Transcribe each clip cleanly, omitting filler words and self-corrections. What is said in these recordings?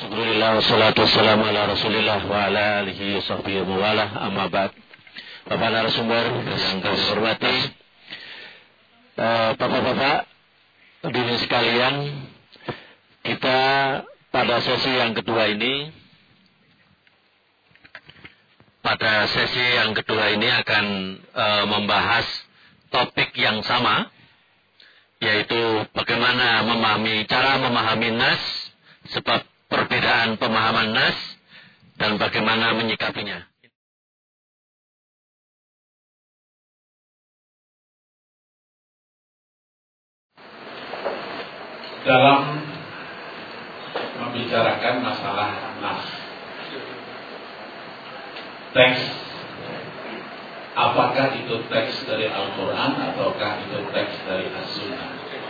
Alhamdulillah wassalatu wassalamu ala Rasulillah wa ala alihi wa sahbihi wa mawalah, amma ba'd. Bapak narasumber yang kami hormati, Bapak-bapak hadirin sekalian, kita pada sesi yang kedua ini akan membahas topik yang sama, yaitu bagaimana cara memahami nas, sebab perbedaan pemahaman nas, dan bagaimana menyikapinya. Dalam membicarakan masalah nas, teks, apakah itu teks dari Al-Quran ataukah itu teks dari As-Sunnah,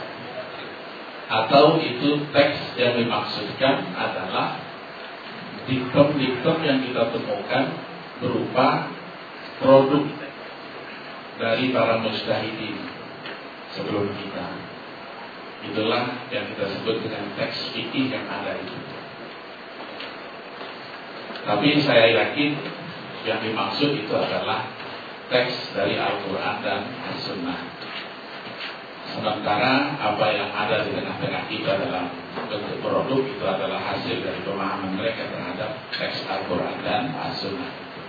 atau itu teks yang dimaksudkan adalah diktum-diktum yang kita temukan berupa produk dari para mujtahidin sebelum kita. Itulah yang kita sebut dengan teks fikih yang ada itu. Tapi saya yakin yang dimaksud itu adalah teks dari Al-Quran dan As-Sunnah. Sementara apa yang ada di tengah-tengah kita dalam bentuk produk itu adalah hasil dari pemahaman mereka terhadap teks Al-Quran dan As-Sunnah.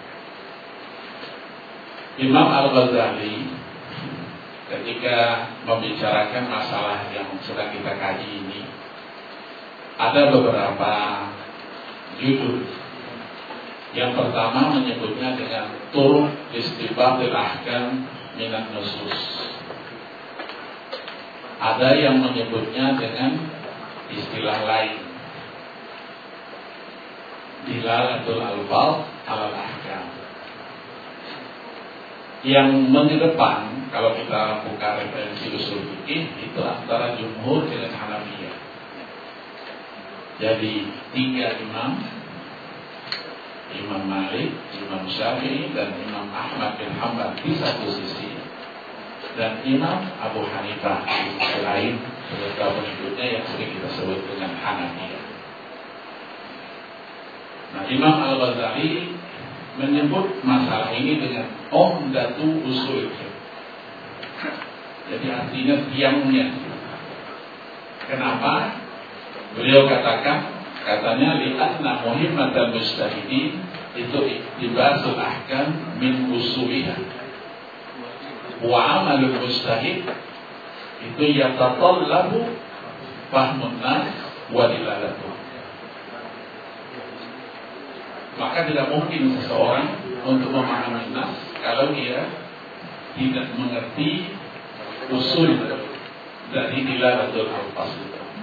Imam Al-Ghazali ketika membicarakan masalah yang sedang kita kaji ini, ada beberapa judul. Yang pertama menyebutnya dengan turuq istibadil ahkam minan nusus. Ada yang menyebutnya dengan istilah lain, dilalatul alfaz alal ahkam. Yang mengedepan kalau kita buka referensi usul fikih itu antara jumhur dengan Hanafiyah. Jadi 3 imam, Imam Malik, Imam Syafi'i, dan Imam Ahmad bin Hanbal di satu sisi, dan Imam Abu Hanifah di sisi lain, beserta pengikutnya yang sering kita sebut dengan Hanafiyah. Nah, Imam Al-Ghazali menyebut masalah ini dengan umdatu usul fiqh. Jadi artinya tiangnya. Kenapa? Beliau katanya li'anna muhimmatal mujtahidin itu iktibasul ahkam min usuliha. Wa amalul mujtahid itu yatatallabu fahmun nas wa dilalatuh. Maka tidak mungkin seseorang untuk memahami nas kalau dia tidak mengerti usul dari dilalatul alfaz.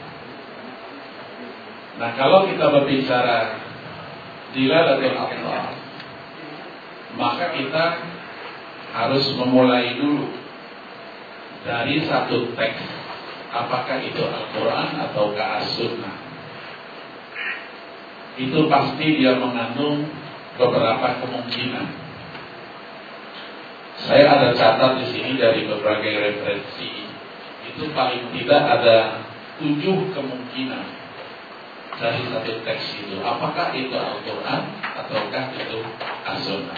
Nah, kalau kita berbicara dilalatul alfaz, maka kita harus memulai dulu dari satu teks, apakah itu Al-Quran atau As-Sunnah. Itu pasti dia mengandung beberapa kemungkinan. Saya ada catat di sini dari berbagai referensi. Itu paling tidak ada 7 kemungkinan dari satu teks itu. Apakah itu Al-Quran ataukah itu As-Sunnah?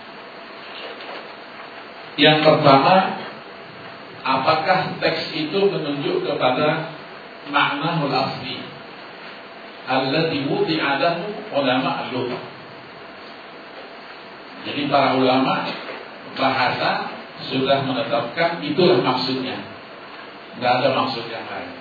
Yang pertama, apakah teks itu menunjuk kepada maknahul asli alladzi wudi'a lahu ulama al-lughah. Jadi para ulama bahasa sudah menetapkan itulah maksudnya, nggak ada maksud yang lain.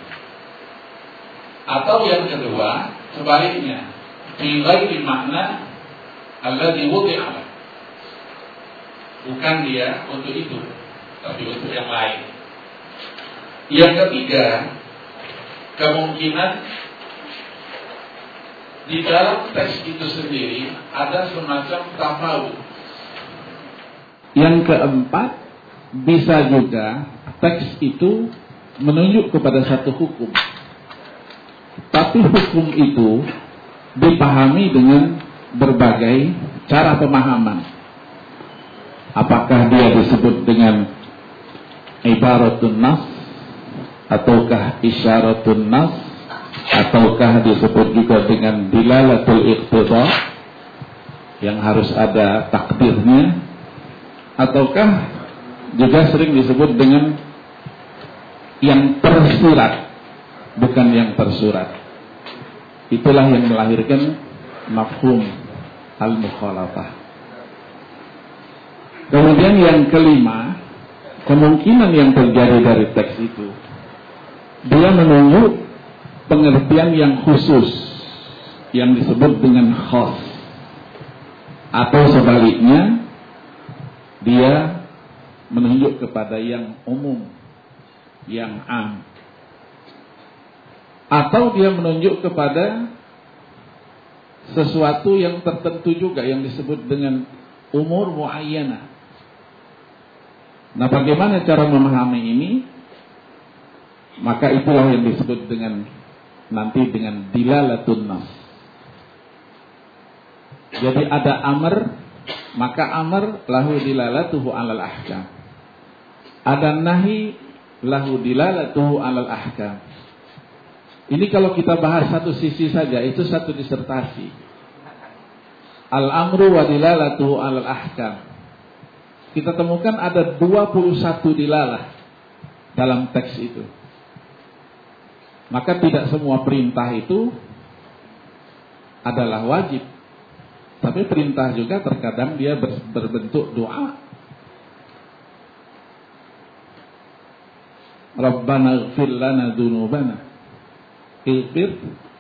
Atau yang kedua, sebaliknya, fi ghairi makna alladzi wudi'a lahu. Bukan dia untuk itu, tapi untuk yang lain. Yang ketiga, kemungkinan di dalam teks itu sendiri ada semacam tafawud. Yang keempat, bisa juga teks itu menunjuk kepada satu hukum, tapi hukum itu dipahami dengan berbagai cara pemahaman. Apakah dia disebut dengan ibaratun nas ataukah isyaratun nas ataukah disebut juga dengan dilalatul iqtida yang harus ada takdirnya, ataukah juga sering disebut dengan yang tersirat bukan yang tersurat. Itulah yang melahirkan mafhum al-mukhalafah. Kemudian yang kelima, kemungkinan yang terjadi dari teks itu, dia menunjuk pengertian yang khusus yang disebut dengan khas, atau sebaliknya dia menunjuk kepada yang umum, yang am, atau dia menunjuk kepada sesuatu yang tertentu juga yang disebut dengan umur muayyanah. Nah, bagaimana cara memahami ini? Maka itulah yang disebut dengan nanti dengan dilalatun nas. Jadi ada amr, maka amr lahu dilalatuhu alal ahkam. Ada nahi lahu dilalatuhu alal ahkam. Ini kalau kita bahas satu sisi saja, itu satu disertasi. Al-amru wa dilalatuhu alal ahkam. Kita temukan ada 21 dilalah dalam teks itu. Maka tidak semua perintah itu adalah wajib. Tapi perintah juga terkadang dia berbentuk doa. Rabbana ighfir lana dzunubana. Ighfir.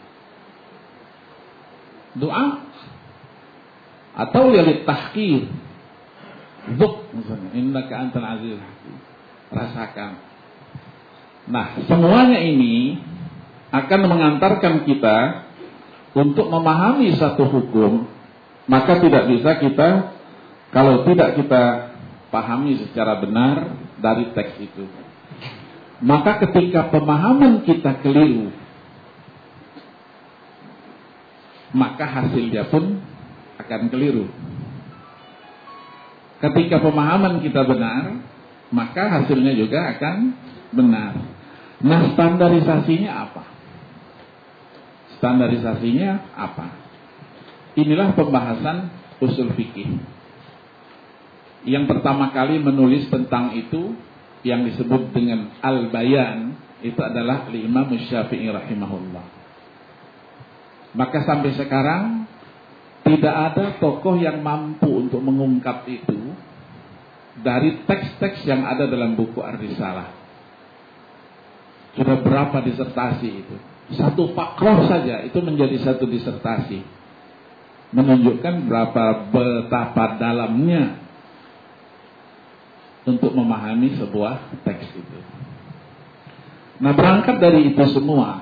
Doa. Atau ya litahqir. Dzuk misalnya, innaka antal azizul hakim. Rasakan. Nah, semuanya ini akan mengantarkan kita untuk memahami satu hukum. Maka tidak bisa kita, kalau tidak kita pahami secara benar dari teks itu. Maka ketika pemahaman kita keliru, maka hasilnya pun akan keliru. Ketika pemahaman kita benar, maka hasilnya juga akan benar. Nah, standarisasinya apa? Standarisasinya apa? Inilah pembahasan usul fikih. Yang pertama kali menulis tentang itu yang disebut dengan al-bayan itu adalah Imam Syafi'i rahimahullah. Maka sampai sekarang tidak ada tokoh yang mampu untuk mengungkap itu dari teks-teks yang ada dalam buku Ar-Risalah. Sudah berapa disertasi itu? Satu fakroh saja itu menjadi satu disertasi. Menunjukkan betapa dalamnya untuk memahami sebuah teks itu. Nah, berangkat dari itu semua,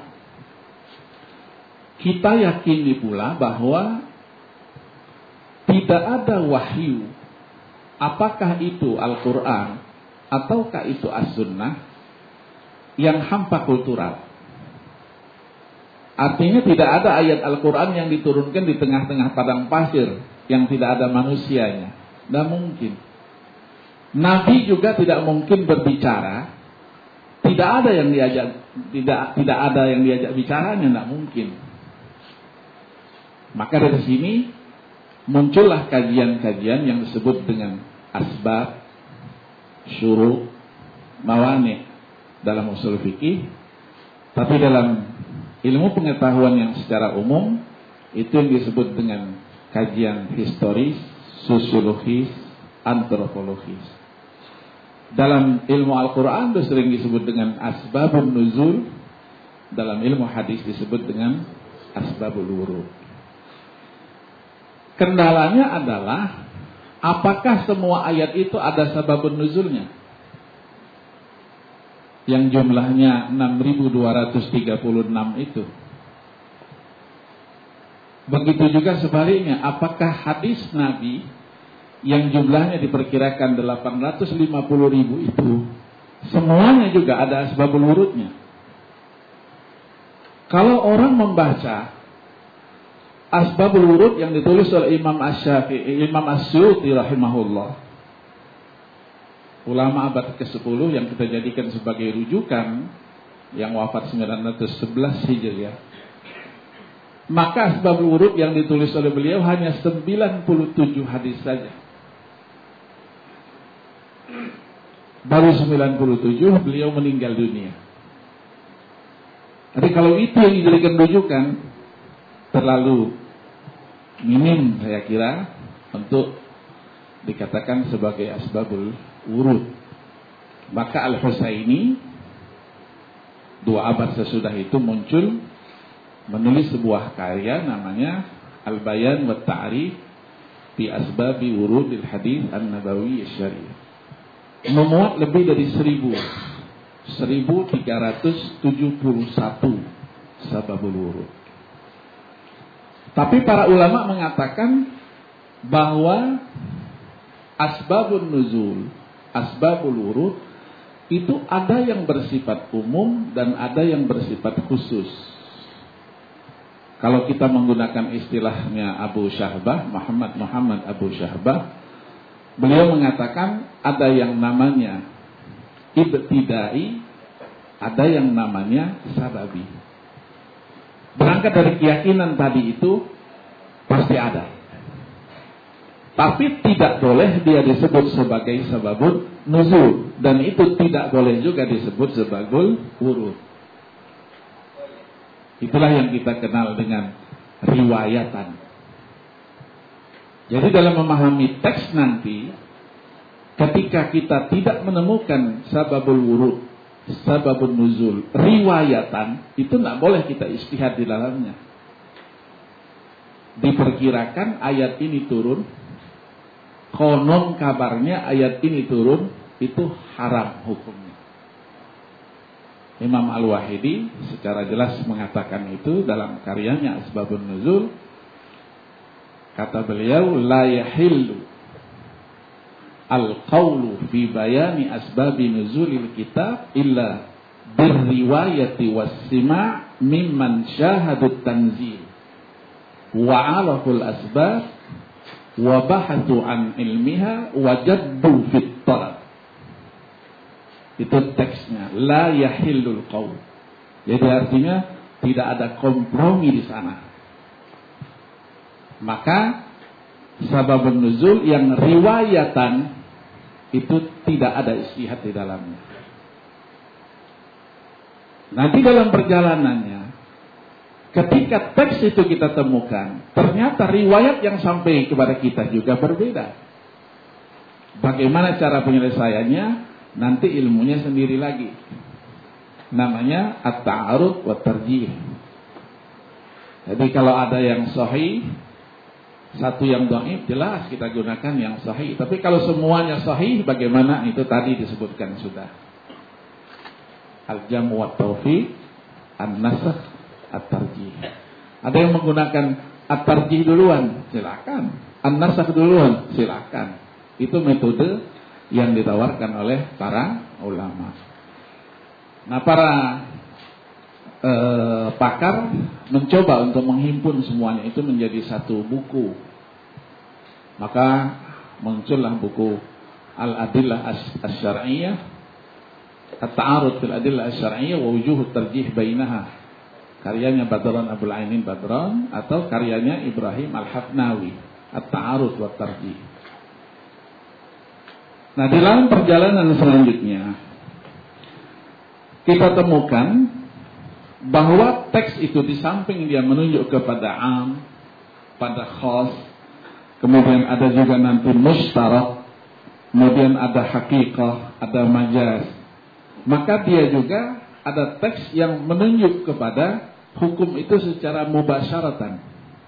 kita yakini pula bahwa tidak ada wahyu, apakah itu Al-Quran ataukah itu As-Sunnah, yang hampa kultural. Artinya tidak ada ayat Al-Quran yang diturunkan di tengah-tengah padang pasir yang tidak ada manusianya. Tidak mungkin. Nabi juga tidak mungkin berbicara. Tidak ada yang diajak, tidak ada yang diajak bicaranya, tidak mungkin. Maka dari sini muncullah kajian-kajian yang disebut dengan asbab, syuru', mawani' dalam usul fikih. Tapi dalam ilmu pengetahuan yang secara umum itu yang disebut dengan kajian historis, sosiologis, antropologis. Dalam ilmu Al-Quran itu sering disebut dengan asbabun nuzul. Dalam ilmu hadis disebut dengan asbabul wurud. Kendalanya adalah apakah semua ayat itu ada sababun nuzulnya? Yang jumlahnya 6.236 itu. Begitu juga sebaliknya, apakah hadis Nabi yang jumlahnya diperkirakan 850.000 itu semuanya juga ada asbabul wurudnya? Kalau orang membaca asbabul wurud yang ditulis oleh Imam As-Suyuti rahimahullah, ulama abad ke-10 yang kita jadikan sebagai rujukan yang wafat 911 Hijriah. Maka asbabul wurud yang ditulis oleh beliau hanya 97 hadis saja. Baru 97 beliau meninggal dunia. Jadi kalau itu yang dijadikan rujukan, terlalu minim saya kira untuk dikatakan sebagai asbabul wurud. Maka Al-Husaini 2 abad sesudah itu muncul, menulis sebuah karya namanya Al-Bayan wa Ta'rif fi Asbabi Wurudil Hadis An-Nabawi Asy-Syar'i. Memuat lebih dari 1371 sababul wurud. Tapi para ulama mengatakan bahwa asbabun nuzul, asbabul wurud itu ada yang bersifat umum dan ada yang bersifat khusus. Kalau kita menggunakan istilahnya Abu Syahbah, Muhammad Abu Syahbah, beliau mengatakan ada yang namanya ibtidai, ada yang namanya sababi. Berangkat dari keyakinan tadi itu pasti ada. Tapi tidak boleh dia disebut sebagai sababun nuzul, dan itu tidak boleh juga disebut sebagai wurud. Itulah yang kita kenal dengan riwayatan. Jadi dalam memahami teks nanti, ketika kita tidak menemukan sababul wurud, sababun nuzul, riwayatan, itu tidak boleh kita ijtihad di dalamnya. Diperkirakan ayat ini turun, konon kabarnya ayat ini turun, itu haram hukumnya. Imam Al-Wahidi secara jelas mengatakan itu dalam karyanya Asbabun Nuzul. Kata beliau, la yahillu al-qawlu fi bayani asbabi nuzulil kitab illa birriwayati was-sima' mimman syahadut tanzil wa 'araful asbab wa bahathu an ilmiha wa jaddu fit talab. Itu teksnya, la yahillul qaul. Jadi artinya tidak ada kompromi di sana. Maka sababun nuzul yang riwayatan itu tidak ada ijtihad di dalamnya. Nanti dalam perjalanannya, ketika teks itu kita temukan, ternyata riwayat yang sampai kepada kita juga berbeda. Bagaimana cara penyelesaiannya? Nanti ilmunya sendiri lagi. Namanya at-ta'arud wa tarjih. Jadi kalau ada yang sahih, satu yang dhaif, jelas kita gunakan yang sahih. Tapi kalau semuanya sahih, bagaimana? Itu tadi disebutkan sudah. Al-jam' wa tawfiq, an-nasakh, at-tarjih. Ada yang menggunakan at-tarjih duluan, silakan. An-nasakh duluan, silakan. Itu metode yang ditawarkan oleh para ulama. Nah, para pakar mencoba untuk menghimpun semuanya itu menjadi satu buku. Maka muncullah buku Al-Adillah Asy-Syar'iyyah, At-Ta'arud fil Adillah Asy-Syar'iyyah wa Wujuhut Tarjih Bainaha. Karyanya Badran Abul Ainin Badran, atau karyanya Ibrahim Al-Hafnawi, At-Ta'arud wa Tarjih. Nah, di dalam perjalanan selanjutnya kita temukan bahwa teks itu di samping dia menunjuk kepada am, pada khas, kemudian ada juga nanti mustarak, kemudian ada hakikah, ada majaz. Maka dia juga ada teks yang menunjuk kepada hukum itu secara mubasyaratan.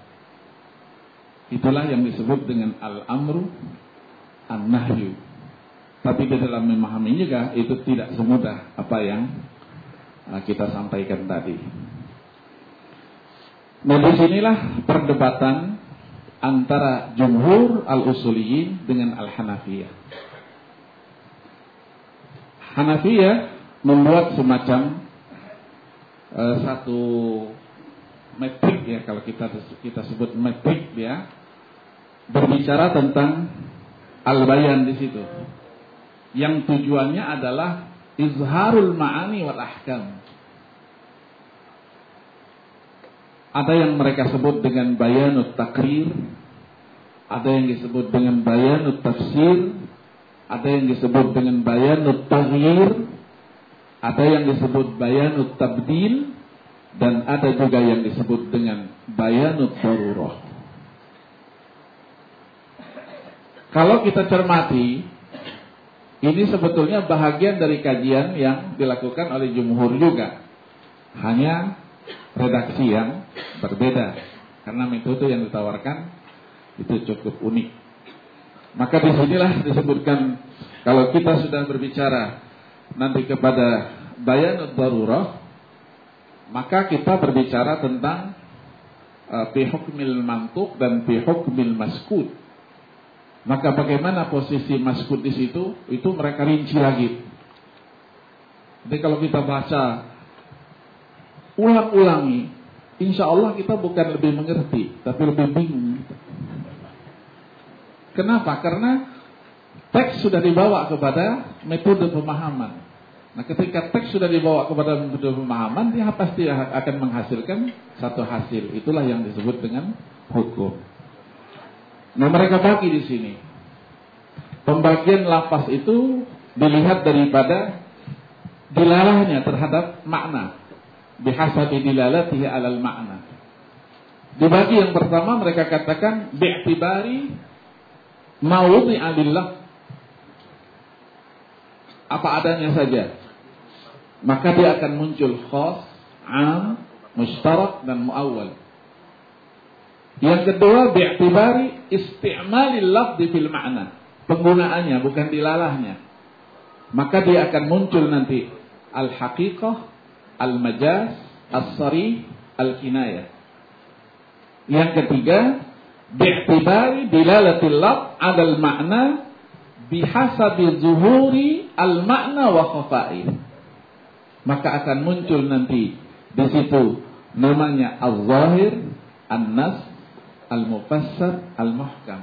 Itulah yang disebut dengan al-amru an-nahyu. Tapi di dalam memahami juga itu tidak semudah apa yang kita sampaikan tadi. Nah, disinilah perdebatan antara jumhur al-usuliyin dengan al-hanafiyah. Hanafiyah membuat semacam satu metrik ya, kalau kita sebut metrik ya, berbicara tentang al-bayan di situ. Yang tujuannya adalah izharul ma'ani wal ahkam. Ada yang mereka sebut dengan bayanut takrir, ada yang disebut dengan bayanut tafsir, ada yang disebut dengan bayanut taghyir, ada yang disebut bayanut tabdil, dan ada juga yang disebut dengan bayanut darurah. Kalau kita cermati, ini sebetulnya bahagian dari kajian yang dilakukan oleh jumhur juga. Hanya redaksi yang berbeda. Karena metode yang ditawarkan itu cukup unik. Maka disinilah disebutkan, kalau kita sudah berbicara nanti kepada bayanut darurah, maka kita berbicara tentang fi hukmil mantuq dan fi hukmil maskut. Maka bagaimana posisi maskut di situ? Itu mereka rinci lagi. Jadi kalau kita baca ulang-ulangi, insya Allah kita bukan lebih mengerti, tapi lebih bingung. Kenapa? Karena teks sudah dibawa kepada metode pemahaman. Nah, ketika teks sudah dibawa kepada metode pemahaman, dia pasti akan menghasilkan satu hasil. Itulah yang disebut dengan hukum. Nah, mereka bagi di sini. Pembagian lafaz itu dilihat daripada dilalahnya terhadap makna. Bihasabi dilalatihi alal makna. Dibagi yang pertama mereka katakan bi'tibari mawudhi'a lillah, apa adanya saja, maka dia akan muncul khas, am, mushtarak dan muawwal. Yang kedua bi'tibari isti'malil lafzi fil ma'na, penggunaannya bukan dilalahnya, maka dia akan muncul nanti al-haqiqah, al-majaz, as-sarih, al-kinayah. Yang ketiga, bi'tibari dilalatil lafz 'ala al-ma'na bihasabi zuhuri al-ma'na wa khafa'i. Maka akan muncul nanti di situ namanya az-zahir, an-nas, al-mufassar, al-muhkam.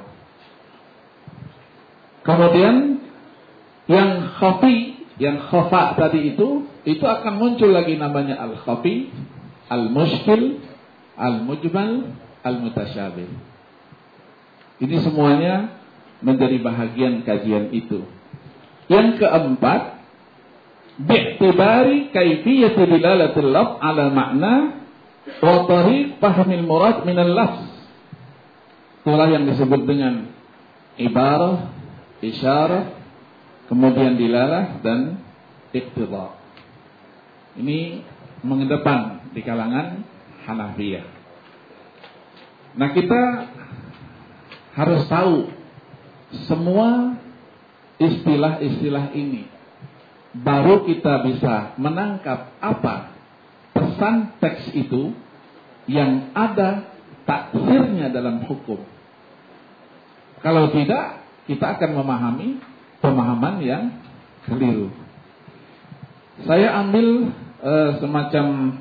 Kemudian yang khafi, yang khafa tadi itu akan muncul lagi namanya al-khafi, al-mushkil, al-mujmal, al-mutasyabih. Ini semuanya menjadi bahagian kajian itu. Yang keempat, bi'tibari kaifiyati dilalatil lafz 'ala ma'na wa tariq fahmil murad min al-lafz. Itulah yang disebut dengan ibarah, isyarah, kemudian dilalah dan iqtida. Ini mengedepan di kalangan Hanafiyah. Nah, kita harus tahu semua istilah-istilah ini, baru kita bisa menangkap apa pesan teks itu yang ada taksirnya dalam hukum. Kalau tidak, kita akan memahami pemahaman yang keliru. Saya ambil semacam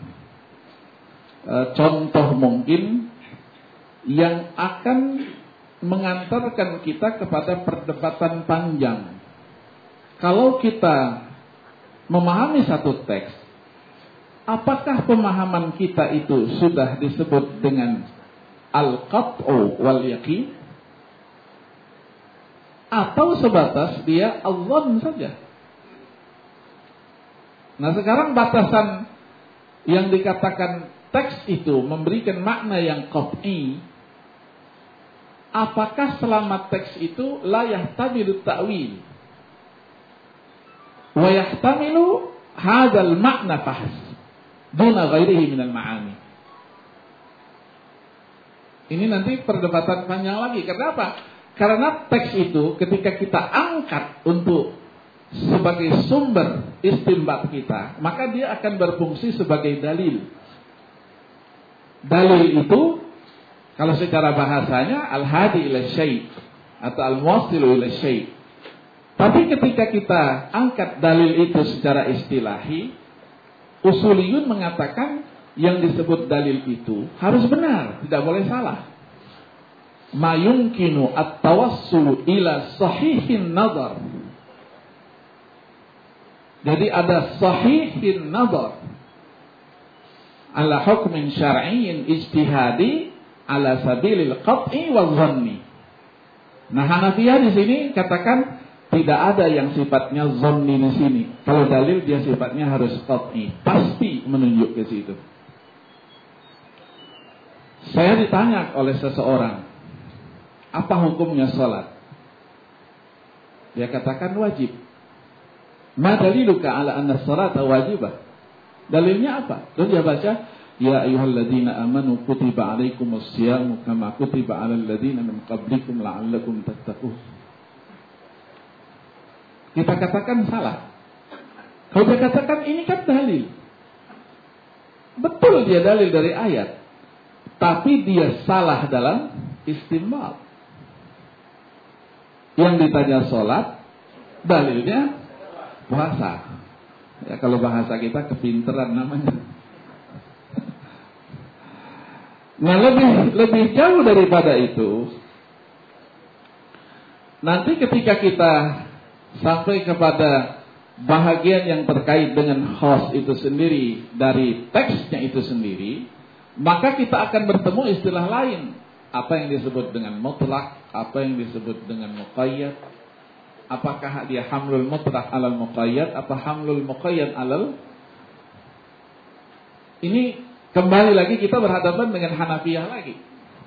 contoh mungkin yang akan mengantarkan kita kepada perdebatan panjang. Kalau kita memahami satu teks, apakah pemahaman kita itu sudah disebut dengan al-qat'u wal yaqin, atau sebatas dia al-dhann saja? Nah, sekarang batasan yang dikatakan teks itu memberikan makna yang qat'i, apakah selama teks itu la yahtamilu ta'wil wa yahtamilu hadzal makna fahs duna ghairihi minal ma'ani. Ini nanti perdebatan panjang lagi. Kenapa? Karena teks itu ketika kita angkat untuk sebagai sumber istinbat kita, maka dia akan berfungsi sebagai dalil. Dalil itu kalau secara bahasanya al-hadi ila syai' atau al-muwassilu ila syai'. Tapi ketika kita angkat dalil itu secara istilahi, usuliyun mengatakan yang disebut dalil itu harus benar, tidak boleh salah. Ma yumkinu at-tawassulu ila sahihin nazar. Jadi ada sahihin nazar, ala hukmin syar'iyyin ijtihadi ala sabilil qat'i wa dhanni. Nah, Hanafiyah di sini katakan tidak ada yang sifatnya dhanni di sini. Kalau dalil dia sifatnya harus qat'i, pasti menunjuk ke situ. Saya ditanya oleh seseorang, apa hukumnya salat? Dia katakan wajib. Ma daliluka ala anna salata wajibah? Dalilnya apa? Terus dia baca, ya ayyuhalladzina amanu kutiba alaikumus syiyamu kama kutiba alal ladzina min qablikum la'allakum tattaqun. Kita katakan salah. Kalau dia katakan ini kan dalil. Betul dia dalil dari ayat. Tapi dia salah dalam istinbat. Yang ditanya sholat, dalilnya puasa. Ya, kalau bahasa kita kepinteran namanya. Nah, lebih jauh daripada itu, nanti ketika kita sampai kepada bahagian yang terkait dengan khas itu sendiri dari teksnya itu sendiri, maka kita akan bertemu istilah lain. Apa yang disebut dengan mutlak, apa yang disebut dengan muqayyad. Apakah dia hamlul mutlak alal muqayyad, apa hamlul muqayyad alal. Ini kembali lagi kita berhadapan dengan Hanafiyah lagi.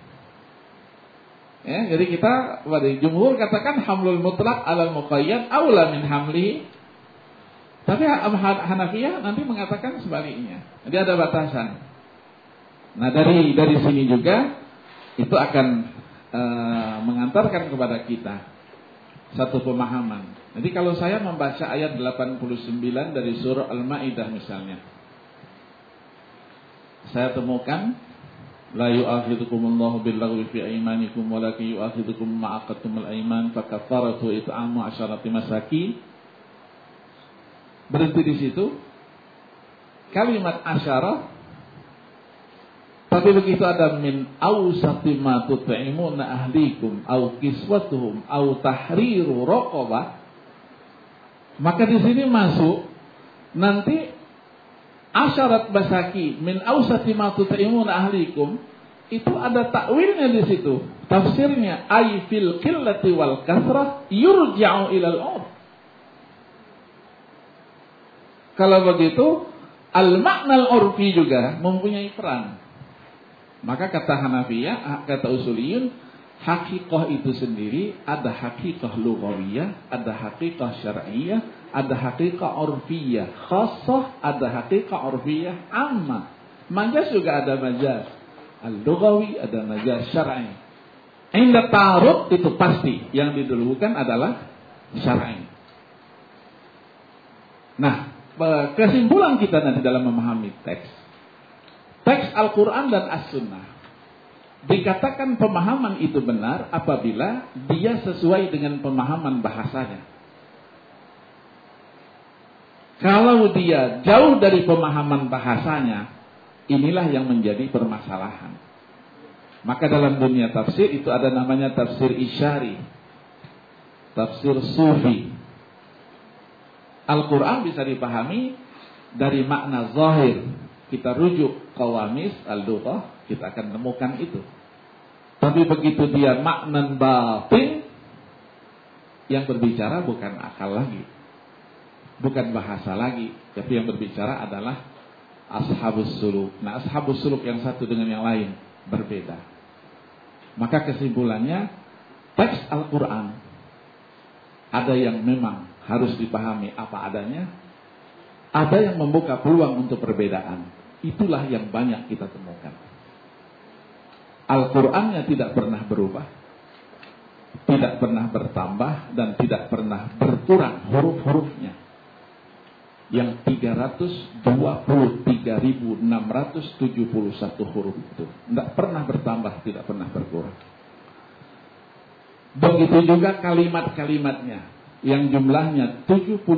Ya, jadi kita pada jumhur katakan hamlul mutlak alal muqayyad aula min hamli. Tapi Hanafiyah nanti mengatakan sebaliknya. Jadi ada batasan. Nah, dari sini juga itu akan mengantarkan kepada kita satu pemahaman. Jadi kalau saya membaca ayat 89 dari surah Al-Maidah misalnya, saya temukan la yu'akhidhukumullahu billaghwi fi aymanikum walakin yu'akhidhukum ma aqadtumul ayman fakaffaratu it'amu 'asharati masakin. Berhenti di situ. Kalimat asyarah. Tapi begitu ada min awsati ma tut'imuna ahlikum au kiswatuhum au tahriru raqabah, maka di sini masuk nanti asyarat basaki min awsati ma tut'imuna ahlikum, itu ada takwilnya di situ. Tafsirnya ay fil qillati wal kasrah yurja'u ilal urf. Kalau begitu al-makna al-urfi juga mempunyai peran. Maka kata Hanafiyah, kata usuliyun, hakikah itu sendiri ada hakikah lughawiyah, ada hakikah syar'iyah, ada hakikah urfiyah khassah, ada hakikah urfiyah amma. Majaz juga ada majaz al-lughawi, ada majaz syar'i. Inda ta'arud itu pasti yang didahulukan adalah syar'i. Nah, kesimpulan kita nanti dalam memahami teks Al-Quran dan As-Sunnah, dikatakan pemahaman itu benar apabila dia sesuai dengan pemahaman bahasanya. Kalau dia jauh dari pemahaman bahasanya, inilah yang menjadi permasalahan. Maka dalam dunia tafsir itu ada namanya tafsir isyari, tafsir sufi. Al-Quran bisa dipahami dari makna zahir. Kita rujuk qawamis al-lughah, kita akan temukan itu. Tapi begitu dia makna batin, yang berbicara bukan akal lagi, bukan bahasa lagi, tapi yang berbicara adalah ashabus suluk. Nah, ashabus suluk yang satu dengan yang lain berbeda. Maka kesimpulannya, teks Al-Quran ada yang memang harus dipahami apa adanya, ada yang membuka peluang untuk perbedaan. Itulah yang banyak kita temukan. Al-Qur'annya tidak pernah berubah, tidak pernah bertambah, dan tidak pernah berkurang huruf-hurufnya. Yang 323.671 huruf itu tidak pernah bertambah, tidak pernah berkurang. Begitu juga kalimat-kalimatnya yang jumlahnya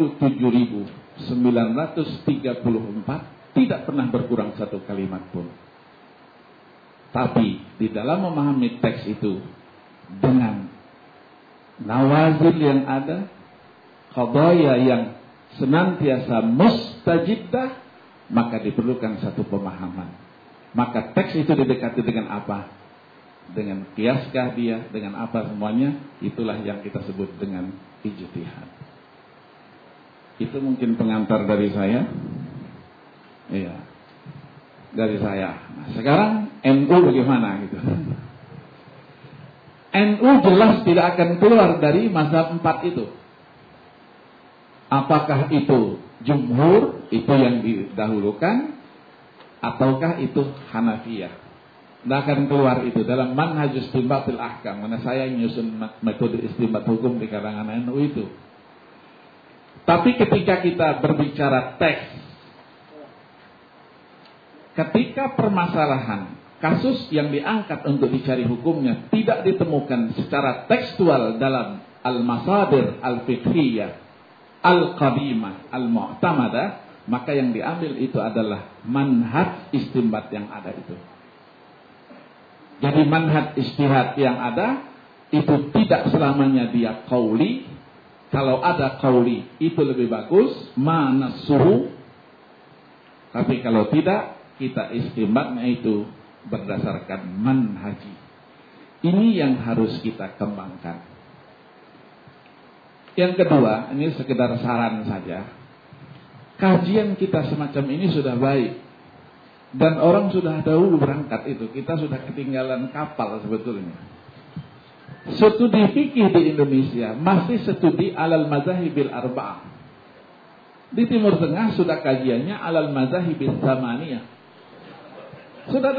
77.934, tidak pernah berkurang satu kalimat pun. Tapi di dalam memahami teks itu dengan nawazil yang ada, qadaya yang senantiasa mustajiddah, maka diperlukan satu pemahaman. Maka teks itu didekati dengan apa? Dengan kiaskah dia, dengan apa semuanya? Itulah yang kita sebut dengan ijtihad. Itu mungkin pengantar dari saya. Iya, dari saya. Nah, sekarang NU bagaimana gitu? NU jelas tidak akan keluar dari mazhab 4 itu. Apakah itu jumhur, itu yang didahulukan, ataukah itu Hanafiyah? Tidak akan keluar itu dalam manhaj istinbatul ahkam. Mana saya nyusun metode istinbat hukum di kalangan NU itu. Tapi ketika kita berbicara teks, ketika permasalahan kasus yang diangkat untuk dicari hukumnya tidak ditemukan secara tekstual dalam al-masadir al-fiqhiyah al-qadimah al-mu'tamadah, maka yang diambil itu adalah manhaj istinbat yang ada itu. Jadi manhaj ijtihad yang ada itu tidak selamanya dia qauli. Kalau ada qauli itu lebih bagus, manasuhu. Tapi kalau tidak, kita istinbatnya itu berdasarkan manhaji. Ini yang harus kita kembangkan. Yang kedua, ini sekedar saran saja. Kajian kita semacam ini sudah baik. Dan orang sudah dahulu berangkat itu. Kita sudah ketinggalan kapal sebetulnya. Studi fikih di Indonesia masih studi alal mazahibil arba'ah. Di Timur Tengah sudah kajiannya alal mazahibil tsamaniyah. Sudah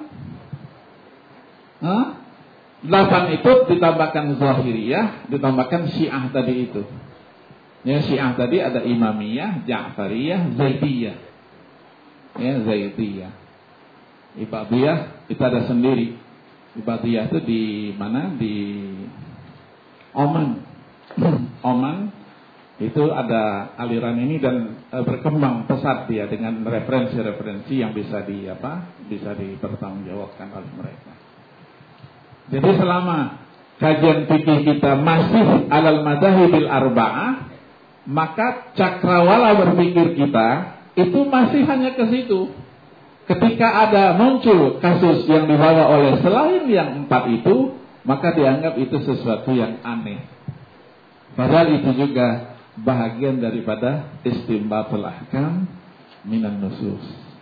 8. 8 itu ditambahkan Zahiriyah, ditambahkan Syiah tadi itu. Ya, Syiah tadi ada Imamiyah, Ja'fariyah, Zaidiyah. Ya, Zaidiyah. Ibadiyah itu ada sendiri. Ibadiyah itu di mana? Di Oman. Oman itu ada aliran ini dan berkembang pesat dia dengan referensi-referensi yang bisa dipertanggungjawabkan oleh mereka. Jadi selama kajian fikih kita masih alal madzahibil arba'ah, maka cakrawala berpikir kita itu masih hanya ke situ. Ketika ada muncul kasus yang dibawa oleh selain yang 4 itu, maka dianggap itu sesuatu yang aneh. Padahal itu juga bahagian daripada istinbatul ahkam minan nusus.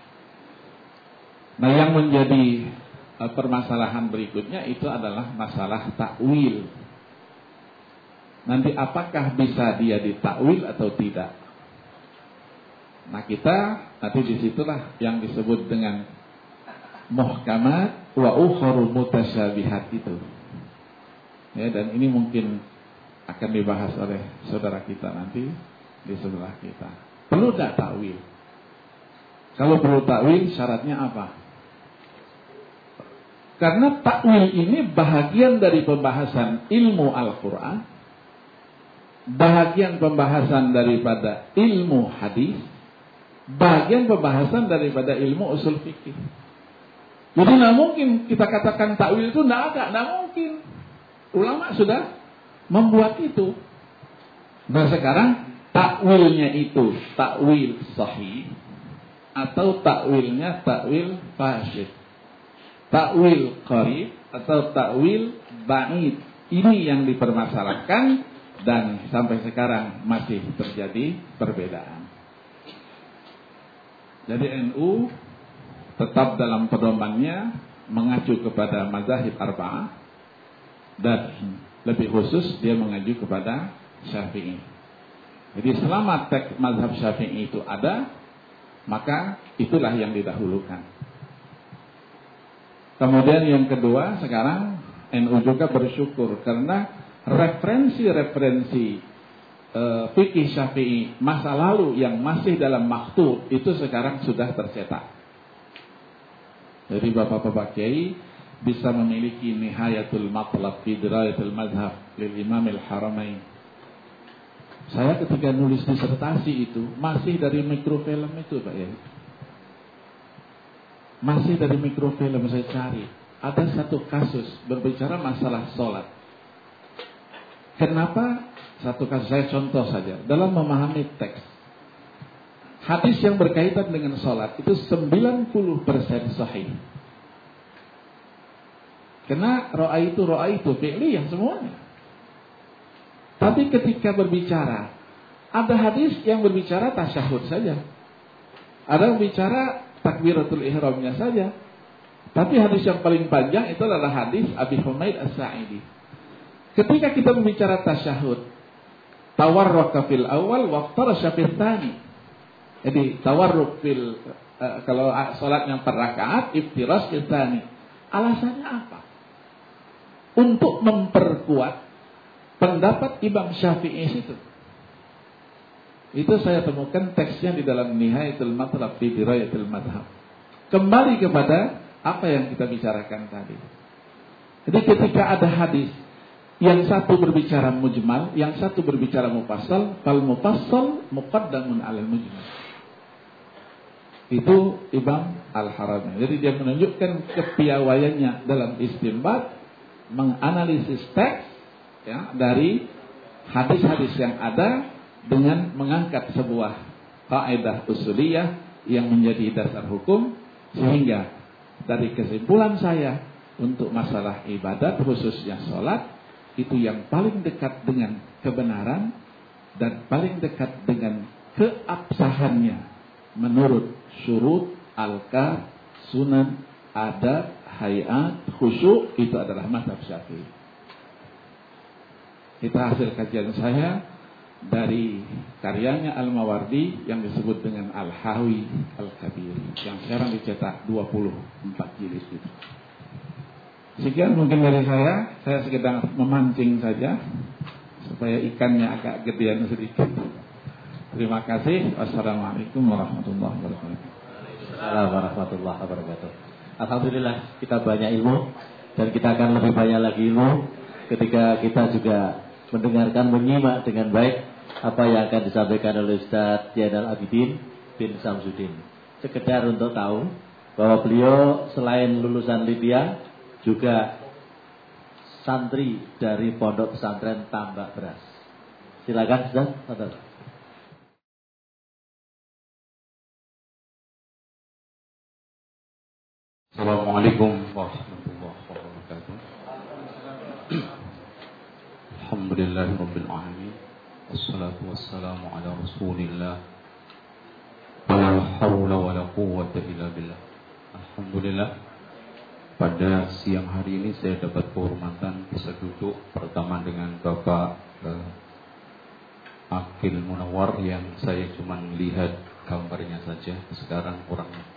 Nah, yang menjadi permasalahan berikutnya itu adalah masalah takwil. Nanti apakah bisa dia ditakwil atau tidak? Nah, kita nanti disitulah yang disebut dengan muhkamat wa ukharu mutasyabihat itu. Ya, dan ini mungkin akan dibahas oleh saudara kita nanti di sebelah kita. Perlu tak takwil? Kalau perlu takwil, syaratnya apa? Karena takwil ini bahagian dari pembahasan ilmu Al-Quran, bahagian pembahasan daripada ilmu hadis, bagian pembahasan daripada ilmu usul fikih. Jadi tidak mungkin kita katakan takwil itu tidak ada, tidak mungkin. Ulama sudah membuat itu. Nah, sekarang takwilnya itu takwil sahih atau takwilnya takwil fasid, takwil qarib atau takwil ba'id. Ini yang dipermasalahkan dan sampai sekarang masih terjadi perbedaan. Jadi NU tetap dalam pedomannya mengacu kepada mazahib arba'ah dan lebih khusus dia mengacu kepada Syafi'i. Jadi selama teks mazhab Syafi'i itu ada, maka itulah yang didahulukan. Kemudian yang kedua, sekarang NU juga bersyukur karena referensi-referensi fikih Syafi'i masa lalu yang masih dalam maktub itu sekarang sudah tercetak. Jadi bapak-bapak kiai bisa memiliki Nihayatul Matlab fi Dirayatul Mazhab lil Imam Al-Haramain. Saya ketika nulis disertasi itu masih dari mikrofilm itu, Pak ya. Masih dari mikrofilm saya cari. Ada satu kasus berbicara masalah sholat. Kenapa? Satu kasus saya contoh saja dalam memahami teks. hadis yang berkaitan dengan sholat itu 90% sahih. Karena ro'a itu fi'liyah semuanya. Tapi ketika berbicara, ada hadis yang berbicara tasyahud saja. Ada yang bicara takbiratul ihramnya saja. Tapi hadis yang paling panjang itu adalah hadis Abi Humaid As-Sa'idi. Ketika kita berbicara tasyahud, tawarruka fil awal waftarasya fil tsani. Jadi tawarruk kalau salat yang per rakaat, iftiras fil tsani. Alasannya apa? Untuk memperkuat pendapat Imam Syafi'i itu. Itu saya temukan teksnya di dalam Nihayatul Matlab fi Dirayatul Madhab. Kembali kepada apa yang kita bicarakan tadi. Jadi ketika ada hadis yang satu berbicara mujmal, yang satu berbicara mufassal, fal mufassal muqaddamun 'alal mujmal. Itu Imam Al-Haramain. Jadi dia menunjukkan kepiawaiannya dalam istinbat, menganalisis teks ya, dari hadis-hadis yang ada dengan mengangkat sebuah kaidah usuliyah yang menjadi dasar hukum, sehingga dari kesimpulan saya untuk masalah ibadat khususnya sholat itu yang paling dekat dengan kebenaran dan paling dekat dengan keabsahannya menurut syurut, alkar, sunan, adab, hayat, khusyuk, itu adalah mazhab Syafi'i. Kita hasil kajian saya dari karyanya Al-Mawardi yang disebut dengan Al-Hawi Al-Kabir, yang sekarang dicetak 24 jilid itu. Sekian mungkin dari saya sekedar memancing saja supaya ikannya agak gedean sedikit. Terima kasih. Wassalamualaikum warahmatullahi wabarakatuh. Assalamualaikum warahmatullahi wabarakatuh. Alhamdulillah kita banyak ilmu dan kita akan lebih banyak lagi ilmu ketika kita juga mendengarkan, menyimak dengan baik apa yang akan disampaikan oleh Ustaz Zainal Abidin bin Samsudin. Sekedar untuk tahu bahwa beliau selain lulusan Libya juga santri dari Pondok Pesantren Tambak Beras. Silakan Ustaz. Assalamualaikum warahmatullahi wabarakatuh. Alhamdulillahirabbil alamin. Wassalatu wassalamu ala Rasulillah. Wala haula wala quwwata illa billah. Alhamdulillah, pada siang hari ini saya dapat kehormatan bisa duduk pertama dengan Bapak Akil Munawar yang saya cuma lihat gambarnya saja, sekarang orangnya.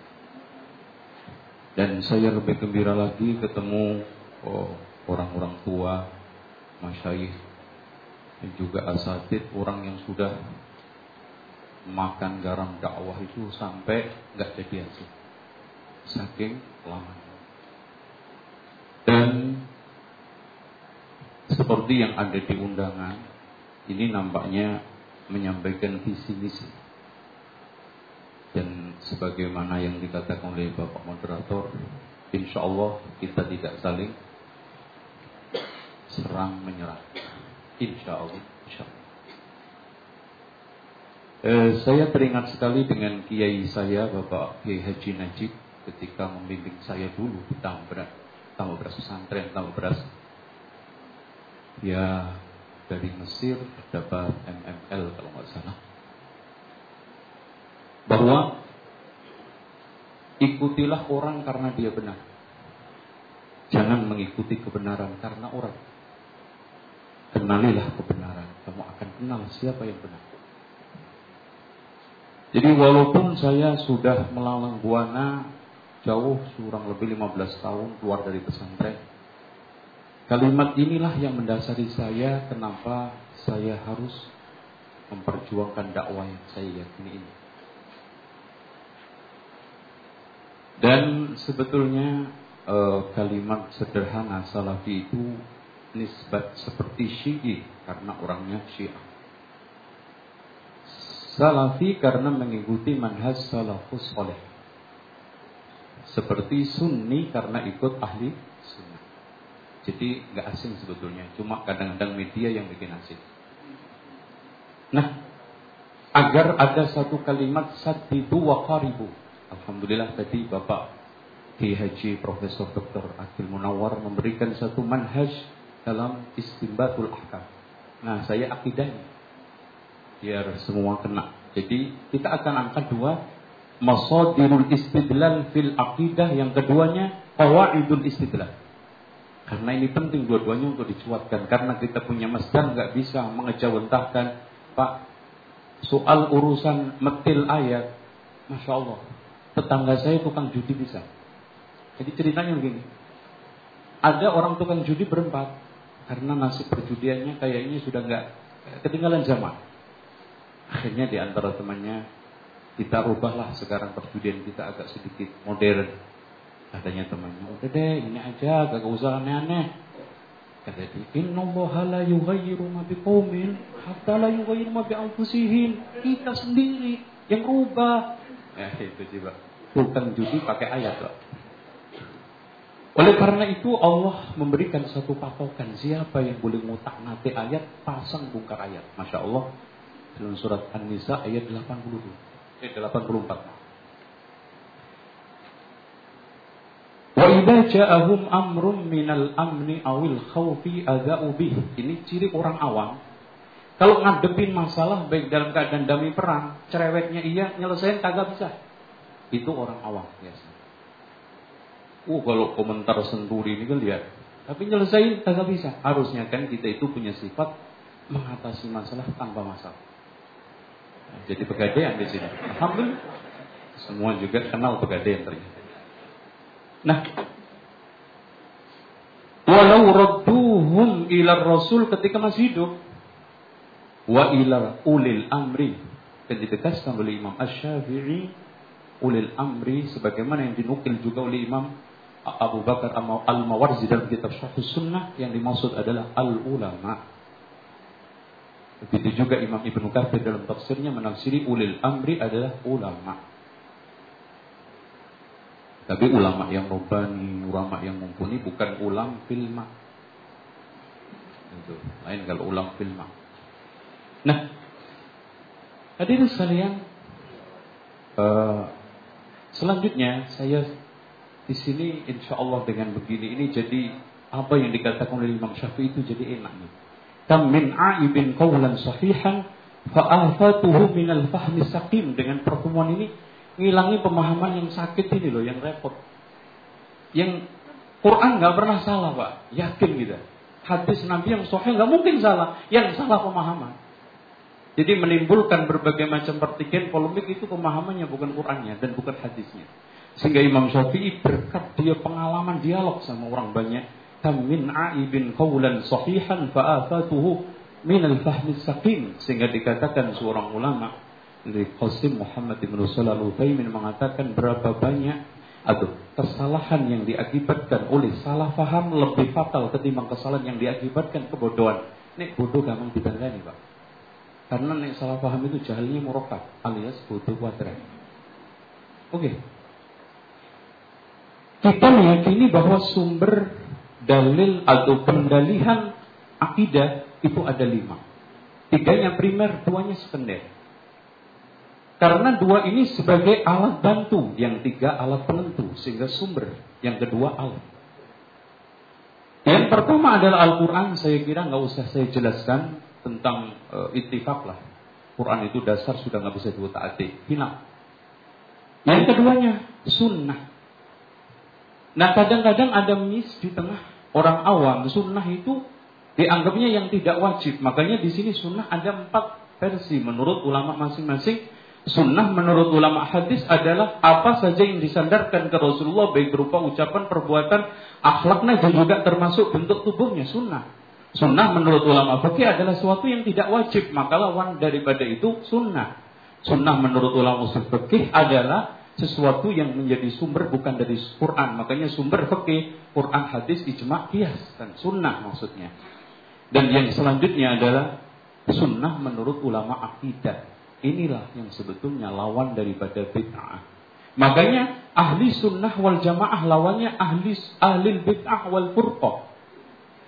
Dan saya lebih gembira lagi ketemu orang-orang tua, masyayikh, dan juga asatid, orang yang sudah makan garam dakwah itu sampai nggak jadi hasil, saking lama. Dan seperti yang ada di undangan, ini nampaknya menyampaikan visi misi. Dan sebagaimana yang dikatakan oleh Bapak Moderator, insya Allah kita tidak saling serang menyerang. Insya Allah. Saya teringat sekali dengan kiai saya, Bapak Kiai Haji Najib, ketika membimbing saya dulu di Tambak Beras Pesantren Tambak Beras. Ya, dari Mesir dapat MML kalau nggak salah. Bahwa ikutilah orang karena dia benar. Jangan mengikuti kebenaran karena orang. Kenalilah kebenaran, kamu akan kenal siapa yang benar. Jadi walaupun saya sudah melalang buana jauh, kurang lebih 15 tahun keluar dari pesantren, kalimat inilah yang mendasari saya kenapa saya harus memperjuangkan dakwah yang saya yakini ini. Dan sebetulnya kalimat sederhana salafi itu nisbat seperti Syi'i karena orangnya Syiah. Salafi karena mengikuti manhaj salafus saleh. Seperti Sunni karena ikut ahli sunnah. Jadi nggak asing sebetulnya, cuma kadang-kadang media yang bikin asing. Nah, agar ada satu kalimat saddidu wa qaribu. Alhamdulillah tadi Bapak Kiai Haji Profesor Dr. Akil Munawar memberikan satu manhaj dalam istinbatul ahkam. Nah, saya akidahnya biar semua kena. Jadi kita akan angkat dua, masadirul istidlal fil aqidah, yang keduanya qawaidul istidlal. Karena ini penting dua-duanya untuk dicuatkan, karena kita punya masdar nggak bisa mengejawantahkan. Pak, soal urusan metil ayat, Masya Allah, tetangga saya tukang judi bisa. Jadi ceritanya begini, ada orang tukang judi berempat, karena nasib perjudiannya kayaknya sudah nggak ketinggalan zaman. Akhirnya di antara temannya, kita ubahlah sekarang perjudian kita agak sedikit modern. Katanya temannya, udah deh ini aja, gak usah aneh-aneh. Kata dia, innallaha la yughayyiru ma biqaumin hatta la yughayyiru ma bi anfusihim. Kita sendiri yang rubah. Ya itu coba. Tukang judi pakai ayat loh. Oleh karena itu Allah memberikan satu patokan, siapa yang boleh ngutak-ngatik ayat, pasang bungkar ayat. Masya Allah, dalam surat An-Nisa ayat 84. Wa idza ja'ahum amrun minal amni awil khaufi adza'u bih. Ini ciri orang awam. Kalau ngadepin masalah baik dalam keadaan damai perang, cerewetnya iya, nyelesain kagak bisa. Itu orang awam biasa. Kalau komentar senturi ini kan lihat, tapi nyelesain kagak bisa. Harusnya kan kita itu punya sifat mengatasi masalah tanpa masalah. Nah, jadi pegadaian di sini. Alhamdulillah. Semua juga kenal pegadaian ternyata. Nah, walau radduhum ila Rasul ketika masih hidup, wa ila ulil amri, dan ditegaskan oleh Imam Asy-Syafi'i ulil amri sebagaimana yang dinukil juga oleh Imam Abu Bakar Al-Mawardi dalam kitab Syarh Sunnah, yang dimaksud adalah al-ulama. Begitu juga Imam Ibnu Katsir dalam tafsirnya menafsiri ulil amri adalah ulama. Tapi ulama yang robani, ulama yang mumpuni, bukan ulam filma. Itu lain kalau ulam filma. Nah, hadirin sekalian, selanjutnya saya di sini insya Allah dengan begini ini jadi apa yang dikatakan oleh Imam Syafi'i itu jadi enak nih. Kam min aibin qawlan sahihan fa'afatuhu minal fahmi saqim. Dengan pertemuan ini ngilangi pemahaman yang sakit ini loh, yang repot. Yang Quran nggak pernah salah Pak, yakin gitu. Hadis Nabi yang sahih nggak mungkin salah, yang salah pemahaman. Jadi menimbulkan berbagai macam pertikaian, polemik, itu pemahamannya bukan Qurannya dan bukan hadisnya. Sehingga Imam Syafi'i berkat dia pengalaman dialog sama orang banyak, kam min aibin qawlan sahihan fa'afatuhu minal fahmi saqim, sehingga dikatakan seorang ulama Qasim Muhammad bin Shalih Al-Utsaimin mengatakan berapa banyak kesalahan yang diakibatkan oleh salah faham lebih fatal ketimbang kesalahan yang diakibatkan kebodohan. Nek bodoh gampang ditandani Pak. Karena nek salah faham itu jahilnya murakkab alias bodoh kuadrat. Oke. Kita meyakini bahwa sumber dalil atau pendalihan akidah itu ada 5. 3-nya primer, 2-nya sekunder. Karena 2 ini sebagai alat bantu, yang 3 alat penentu, sehingga sumber. Yang kedua alat. Yang pertama adalah Al-Quran. Saya kira nggak usah saya jelaskan tentang ittifaq lah. Quran itu dasar, sudah nggak bisa diutak-atik. Hina. Yang keduanya sunnah. Nah kadang-kadang ada miss di tengah orang awam. Sunnah itu dianggapnya yang tidak wajib. Makanya di sini sunnah ada 4 versi menurut ulama masing-masing. Sunnah menurut ulama hadis adalah apa saja yang disandarkan ke Rasulullah, baik berupa ucapan, perbuatan, akhlaknya, dan juga termasuk bentuk tubuhnya. Sunnah. Sunnah menurut ulama fikih adalah sesuatu yang tidak wajib, maka lawan daripada itu sunnah. Sunnah menurut ulama usul fikih adalah sesuatu yang menjadi sumber bukan dari Quran. Makanya sumber fikih, Quran, hadis, ijma', qiyas, dan sunnah maksudnya. Dan yang selanjutnya adalah sunnah menurut ulama akidah. Inilah yang sebetulnya lawan daripada bid'ah. Makanya ahli sunnah wal jamaah lawannya ahli bid'ah wal furqah.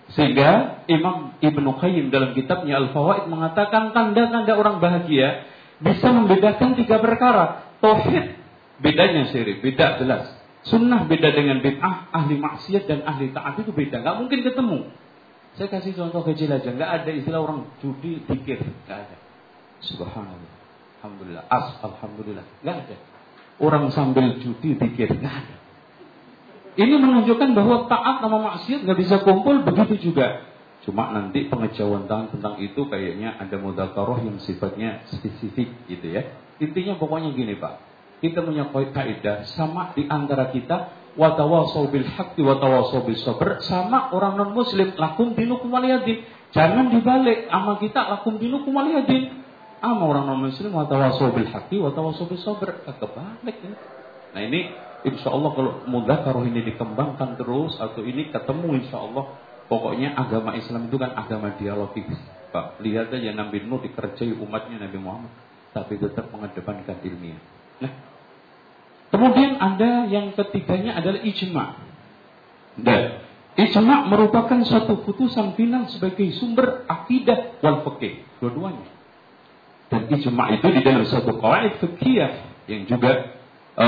Sehingga Imam Ibnu Qayyim dalam kitabnya Al-Fawaid mengatakan tanda-tanda orang bahagia bisa membedakan 3 perkara. Tauhid bedanya syirik, beda jelas. Sunnah beda dengan bid'ah, ahli maksiat dan ahli taat itu beda, nggak mungkin ketemu. Saya kasih contoh kecil aja, nggak ada istilah orang judi pikir, nggak ada. Subhanallah, alhamdulillah, alhamdulillah, nggak ada. Orang sambil judi pikir, nggak ada. Ini menunjukkan bahwa taat sama maksiat nggak bisa kumpul, begitu juga. Cuma nanti pengetahuan tentang itu kayaknya ada mudzakarah yang sifatnya spesifik gitu ya. Intinya pokoknya gini Pak. Kita punya kaidah sama di antara kita wa tawasau bil haqqi wa tawasau bis sabr, sama orang non muslim lakum dinukum waliyadin. Jangan dibalik, sama kita lakum dinukum waliyadin. Sama orang non muslim wa tawasau bil haqqi wa tawasau bis sabr. Kebalik ya. Nah ini insyaallah kalau mudzakarah ini dikembangkan terus atau ini ketemu insyaallah, pokoknya agama Islam itu kan agama dialogis. Pak, lihat aja Nabi Nuh dikerjai umatnya Nabi Muhammad, tapi tetap mengedepankan ilmiah. Nah, kemudian ada yang ketiganya adalah ijma'. Dan ijma' merupakan satu putusan final sebagai sumber akidah wal fiqih, dua-duanya. Dan ijma' itu di dalam satu qawaid fiqhiyah yang juga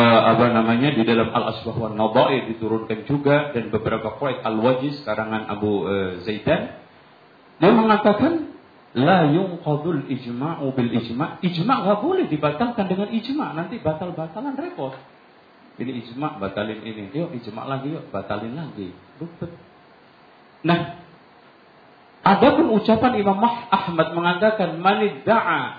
di dalam Al-Asbah wan Nadha'ir diturunkan juga, dan beberapa qawaid Al-Wajiz karangan Abu Zaidan. Dia mengatakan la yunqadul ijma'u bil ijma'. Ijma' enggak boleh dibatalkan dengan ijma', nanti batal-batalan repot. Ini ijma' batalin ini, yuk ijma' lagi, yuk batalin lagi. Ribet. Nah, adapun ucapan Imam Ahmad mengatakan man idda'a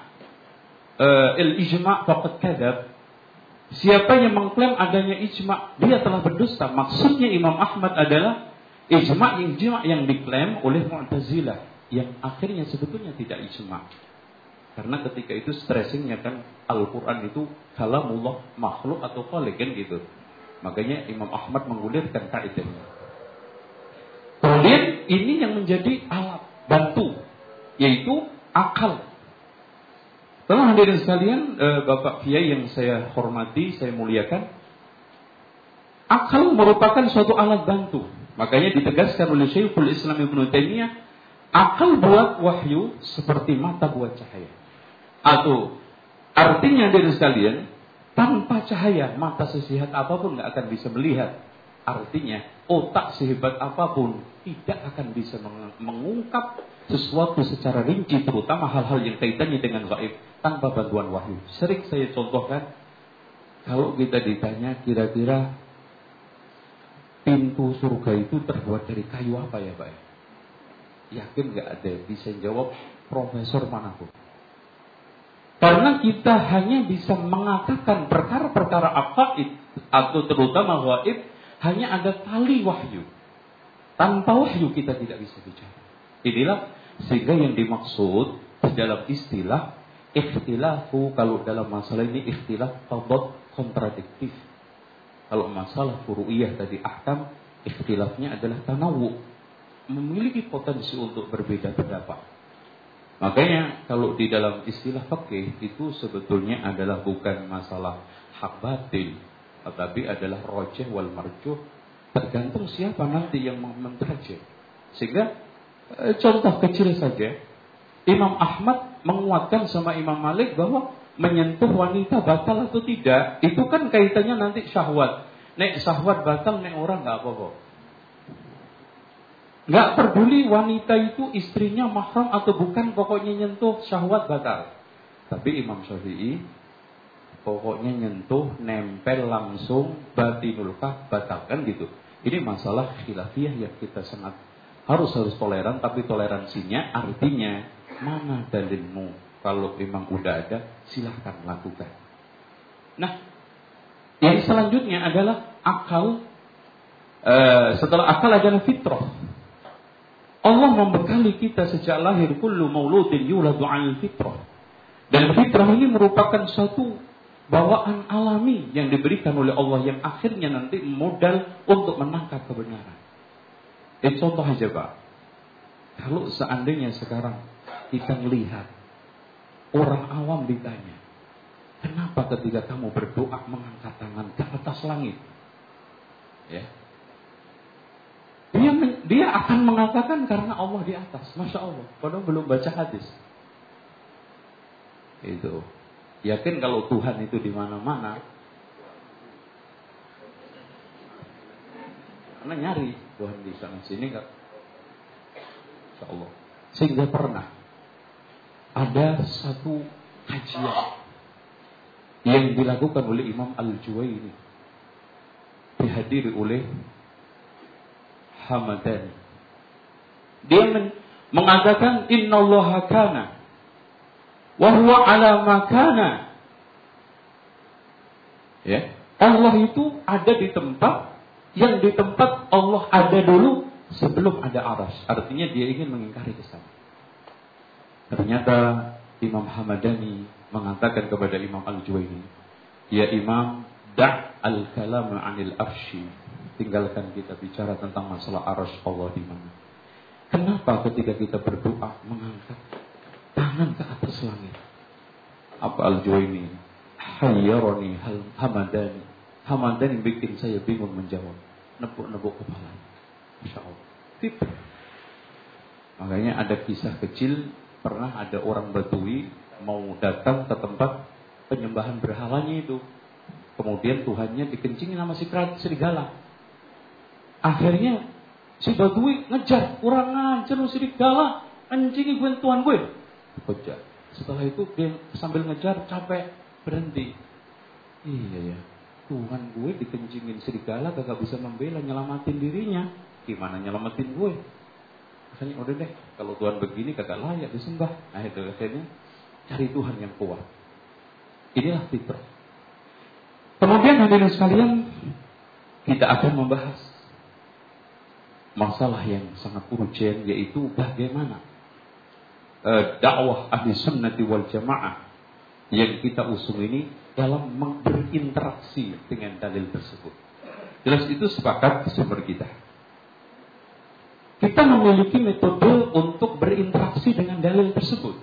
al-ijma' faqad kadzab. Siapa yang mengklaim adanya ijma', dia telah berdusta. Maksudnya Imam Ahmad adalah ijma' yang diklaim oleh Mu'tazilah, yang akhirnya sebetulnya tidak ijma'. Karena ketika itu stressingnya kan Al-Quran itu kalamullah, makhluk atau khaliq kan gitu. Makanya Imam Ahmad menggulirkan kaidahnya. Kemudian ini yang menjadi alat bantu, yaitu akal. Teman hadirin sekalian, Bapak Kiai yang saya hormati, saya muliakan, akal merupakan suatu alat bantu. Makanya ditegaskan oleh Syekhul Islam Ibnu Taimiyah, akal buat wahyu seperti mata buat cahaya. Atau artinya hadirin sekalian, tanpa cahaya mata sesihat apapun nggak akan bisa melihat. Artinya otak sehebat apapun tidak akan bisa mengungkap sesuatu secara rinci, terutama hal-hal yang kaitannya dengan gaib, tanpa bantuan wahyu. Sering saya contohkan, kalau kita ditanya kira-kira pintu surga itu terbuat dari kayu apa ya Pak? Yakin nggak ada yang bisa jawab profesor manapun. Karena kita hanya bisa mengatakan perkara-perkara aqaid atau terutama gaib, hanya ada tali wahyu. Tanpa wahyu kita tidak bisa bicara. Inilah sehingga yang dimaksud dalam istilah ikhtilafu, kalau dalam masalah ini ikhtilaf tadad kontradiktif. Kalau masalah furu'iyah tadi ahkam, ikhtilafnya adalah tanawu, memiliki potensi untuk berbeda pendapat. Makanya kalau di dalam istilah fikih itu sebetulnya adalah bukan masalah hak batil, tetapi adalah rajih wal marjuh, tergantung siapa nanti yang mentarjih. Sehingga contoh kecil saja, Imam Ahmad menguatkan sama Imam Malik bahwa menyentuh wanita batal atau tidak, itu kan kaitannya nanti syahwat. Nek syahwat batal, nek orang nggak apa-apa. Nggak peduli wanita itu istrinya mahram atau bukan, pokoknya nyentuh syahwat batal. Tapi Imam Syafi'i pokoknya nyentuh, nempel langsung, batinul kah batal, kan gitu. Ini masalah khilafiyah yang kita sangat harus toleran, tapi toleransinya artinya mana dalilmu? Kalau memang udah ada, silahkan lakukan. Nah, yang selanjutnya adalah akal. Setelah akal adalah fitrah. Allah membekali kita sejak lahir, kullu mauludin yuladu 'alal fitrah. Dan fitrah ini merupakan suatu bawaan alami yang diberikan oleh Allah, yang akhirnya nanti modal untuk menangkap kebenaran. Contoh aja Pak, kalau seandainya sekarang kita melihat orang awam ditanya, kenapa ketika kamu berdoa mengangkat tangan ke atas langit? Ya, dia akan mengatakan karena Allah di atas, masya Allah, padahal belum baca hadis. Itu. Yakin kalau Tuhan itu di mana-mana. Karena nyari Tuhan di sana sini enggak. Insyaallah. Sehingga pernah ada satu kajian yang dilakukan oleh Imam Al-Juwaini, dihadiri oleh Hamadani. Dia mengatakan innallaha kana wa huwa ala ma kana. Ya, Allah itu ada di tempat yang di tempat Allah ada dulu sebelum ada arsy. Artinya dia ingin mengingkari kesana. Ternyata Imam Hamadani mengatakan kepada Imam Al-Juwaini, ya Imam, da' al-kalam 'anil arsy. Tinggalkan kita bicara tentang masalah arsy Allah di mana. Kenapa ketika kita berdoa mengangkat tangan ke atas langit? Apa Al-Juwaini? Hayyarani Hamadani. Hamadani bikin saya bingung menjawab. Nepuk-nepuk kepala. Insyaallah. Fitrah. Makanya ada kisah kecil, pernah ada orang Badui mau datang ke tempat penyembahan berhalanya itu. Kemudian Tuhannya dikencingin sama si serigala. Akhirnya si Badui ngejar, kurang ajar lu serigala, kencingin gue Tuhan gue. Dikejar. Setelah itu dia sambil ngejar capek, berhenti. Iya ya, Tuhan gue dikencingin serigala kagak bisa membela, nyelamatin dirinya. Gimana nyelamatin gue? Akhirnya udah deh, kalau Tuhan begini kagak layak disembah. Nah itu akhirnya cari Tuhan yang kuat. Inilah fitrah. Kemudian hadirin sekalian, kita akan membahas masalah yang sangat urgent, yaitu bagaimana dakwah ahli sunnati wal jamaah yang kita usung ini dalam berinteraksi dengan dalil tersebut. Jelas itu sepakat sumber kita. Kita memiliki metode untuk berinteraksi dengan dalil tersebut.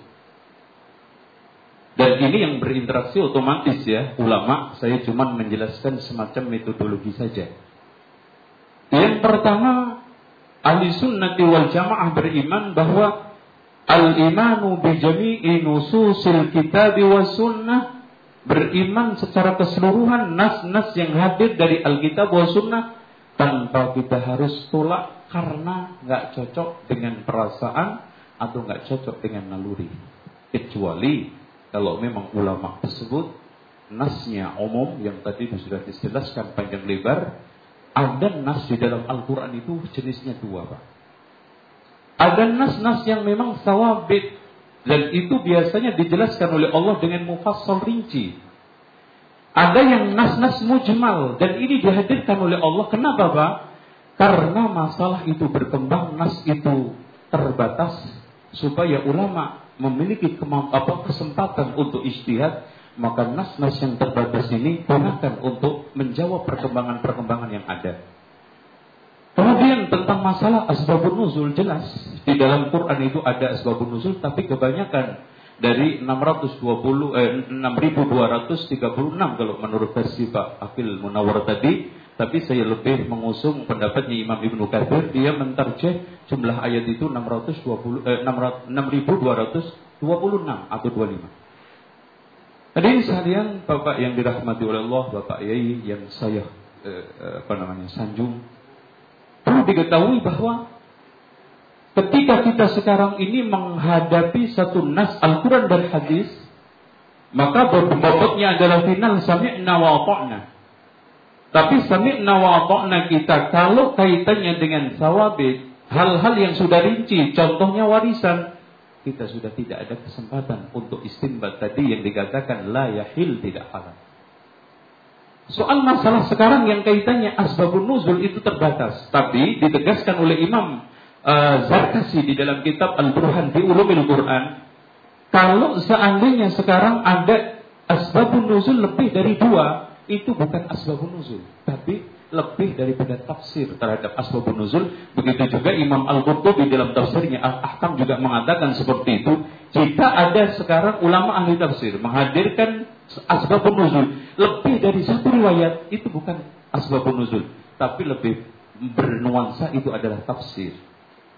Dan ini yang berinteraksi otomatis ya, ulama, saya cuma menjelaskan semacam metodologi saja. Yang pertama, ahli sunnati wal jamaah beriman bahwa al-imanu bi jami'i nususil kitab wa sunnah, beriman secara keseluruhan nas-nas yang hadir dari Alkitab wa sunnah tanpa kita harus tolak karena nggak cocok dengan perasaan atau nggak cocok dengan naluri. Kecuali kalau memang ulama tersebut nasnya umum yang tadi sudah dijelaskan panjang lebar. Ada nas di dalam Al-Quran itu jenisnya dua, Pak. Ada nas-nas yang memang sawabit, dan itu biasanya dijelaskan oleh Allah dengan mufassal rinci. Ada yang nas-nas mujmal, dan ini dihadirkan oleh Allah. Kenapa, Pak? Karena masalah itu berkembang, nas itu terbatas, supaya ulama memiliki kesempatan untuk ijtihad. Maka nas-nas yang terbatas ini gunakan untuk menjawab perkembangan-perkembangan yang ada. Kemudian tentang masalah asbabun nuzul, jelas di dalam Quran itu ada asbabun nuzul, tapi kebanyakan dari 6.236 kalau menurut versi Pak Akil Munawar tadi. Tapi saya lebih mengusung pendapatnya Imam Ibnu Katsir, dia mentarjih jumlah ayat itu 6.226 atau 25. Hadirin sekalian, Bapak yang dirahmati oleh Allah, Bapak Yai yang saya sanjung, perlu diketahui bahwa ketika kita sekarang ini menghadapi satu nas Al-Quran dan hadis, maka bobotnya adalah final sami'na wa ata'na. Tapi sami'na wa ata'na kita kalau kaitannya dengan sawabit, hal-hal yang sudah rinci, contohnya warisan, kita sudah tidak ada kesempatan untuk istinbat tadi yang dikatakan la yahil, tidak halal. Soal masalah sekarang yang kaitannya asbabun nuzul itu terbatas, tapi ditegaskan oleh Imam Zarkasi di dalam kitab Al-Burhan fi Ulumil Quran, kalau seandainya sekarang ada asbabun nuzul lebih dari 2, itu bukan asbabun nuzul, tapi lebih daripada tafsir terhadap asbabun nuzul. Begitu juga Imam Al-Qurtubi dalam tafsirnya Al-Ahkam juga mengatakan seperti itu. Jika ada sekarang ulama ahli tafsir menghadirkan asbabun nuzul lebih dari satu riwayat, itu bukan asbabun nuzul, tapi lebih bernuansa itu adalah tafsir.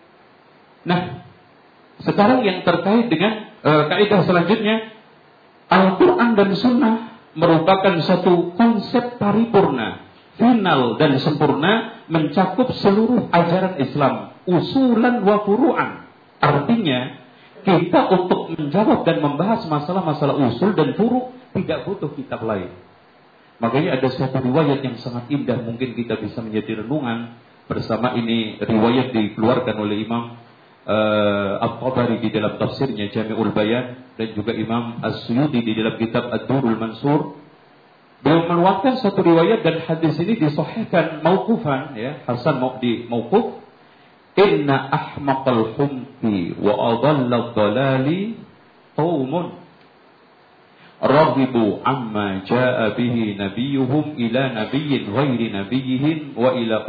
Nah, sekarang yang terkait dengan kaidah selanjutnya, Al-Quran dan Sunnah merupakan satu konsep paripurna, final dan sempurna, mencakup seluruh ajaran Islam, usulan wa furu'an. Artinya, kita untuk menjawab dan membahas masalah-masalah usul dan furu' tidak butuh kitab lain. Makanya ada satu riwayat yang sangat indah, mungkin kita bisa menjadi renungan bersama ini. Riwayat dikeluarkan oleh Imam At-Tabari di dalam tafsirnya Jami'ul Bayan, dan juga Imam As-Suyuti di dalam kitab Ad-Durrul Mansur. Beliau menuangkan satu riwayat dan hadis ini disahihkan mauqufan, ya, hasan di mauquf. Inna ahmaqal humqi wa adallal dalali qaumun raghibu amma jaa bihi nabiyuhum ila nabiyyin ghairi nabiyyihim wa ila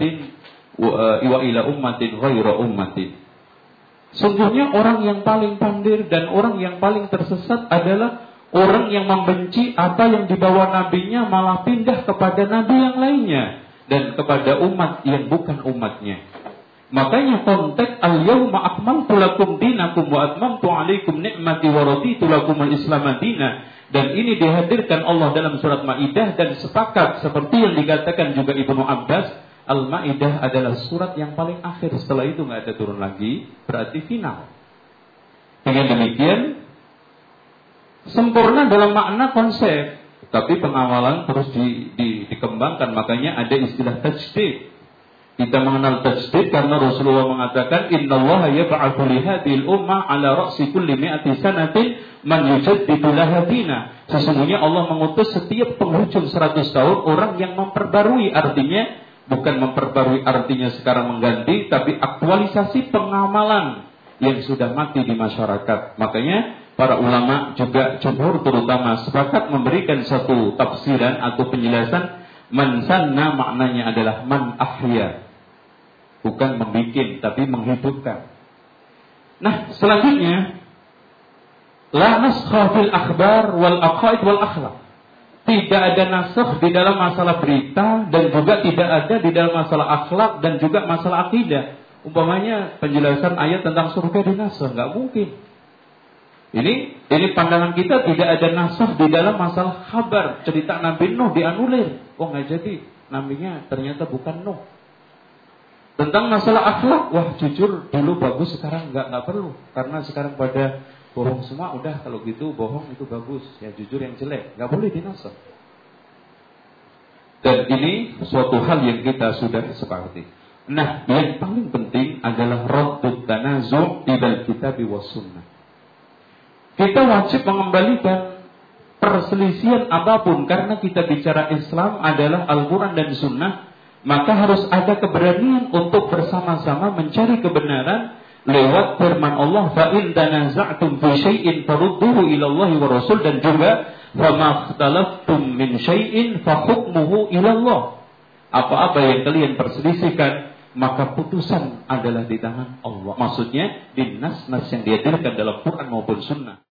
ummatin ghaira ummatin. Sungguhnya orang yang paling pandir dan orang yang paling tersesat adalah orang yang membenci apa yang dibawa nabinya, malah pindah kepada nabi yang lainnya dan kepada umat yang bukan umatnya. Makanya konteks al-yawma akmaltu lakum dinakum wa atmamtu alaikum ni'mati wa raditu lakumul Islam madina. Dan ini dihadirkan Allah dalam surat Maidah, dan sepakat seperti yang dikatakan juga Ibnu Abbas, Al-Maidah adalah surat yang paling akhir, setelah itu nggak ada turun lagi, berarti final. Dengan demikian sempurna dalam makna konsep, tapi pengawalan terus dikembangkan. Makanya ada istilah tajdid. Kita mengenal tajdid karena Rasulullah mengatakan innallaha yab'atsu li hadhil ummah ala ra'si kulli mi'ati sanatin man yujaddidu laha dina. Sesungguhnya Allah mengutus setiap penghujung 100 tahun orang yang memperbarui, artinya bukan memperbarui artinya sekarang mengganti, tapi aktualisasi pengamalan yang sudah mati di masyarakat. Makanya para ulama juga jumhur terutama sepakat memberikan satu tafsiran atau penjelasan. Man sanna maknanya adalah man ahya, bukan membikin tapi menghidupkan. Nah, selanjutnya la naskha fil akhbar wal aqaid wal akhlaq. Tidak ada nasakh di dalam masalah berita dan juga tidak ada di dalam masalah akhlak dan juga masalah akidah. Umpamanya penjelasan ayat tentang surga dinasakh, enggak mungkin. Ini pandangan kita, tidak ada nasakh di dalam masalah kabar. Cerita Nabi Nuh dianulir. Oh nggak jadi, nabinya ternyata bukan Nuh. Tentang masalah akhlak, wah jujur dulu bagus, sekarang nggak perlu. Karena sekarang pada bohong semua, udah kalau gitu bohong itu bagus. Ya jujur yang jelek, nggak boleh dinasakh. Dan ini suatu hal yang kita sudah sepakati. Nah, yang paling penting adalah raddut tanazu' ilal kitabi was sunnah. Kita wajib mengembalikan perselisihan apapun, karena kita bicara Islam adalah Al-Quran dan Sunnah, maka harus ada keberanian untuk bersama-sama mencari kebenaran lewat firman Allah, fa in tanaza'tum fi syai'in farudduhu ila Allah wa Rasul, dan juga fa ma ikhtalaftum min syai'in fa hukmuhu ila Allah. Apa-apa yang kalian perselisihkan, maka putusan adalah di tangan Allah. Maksudnya di nas-nas yang dihadirkan dalam Quran maupun Sunnah.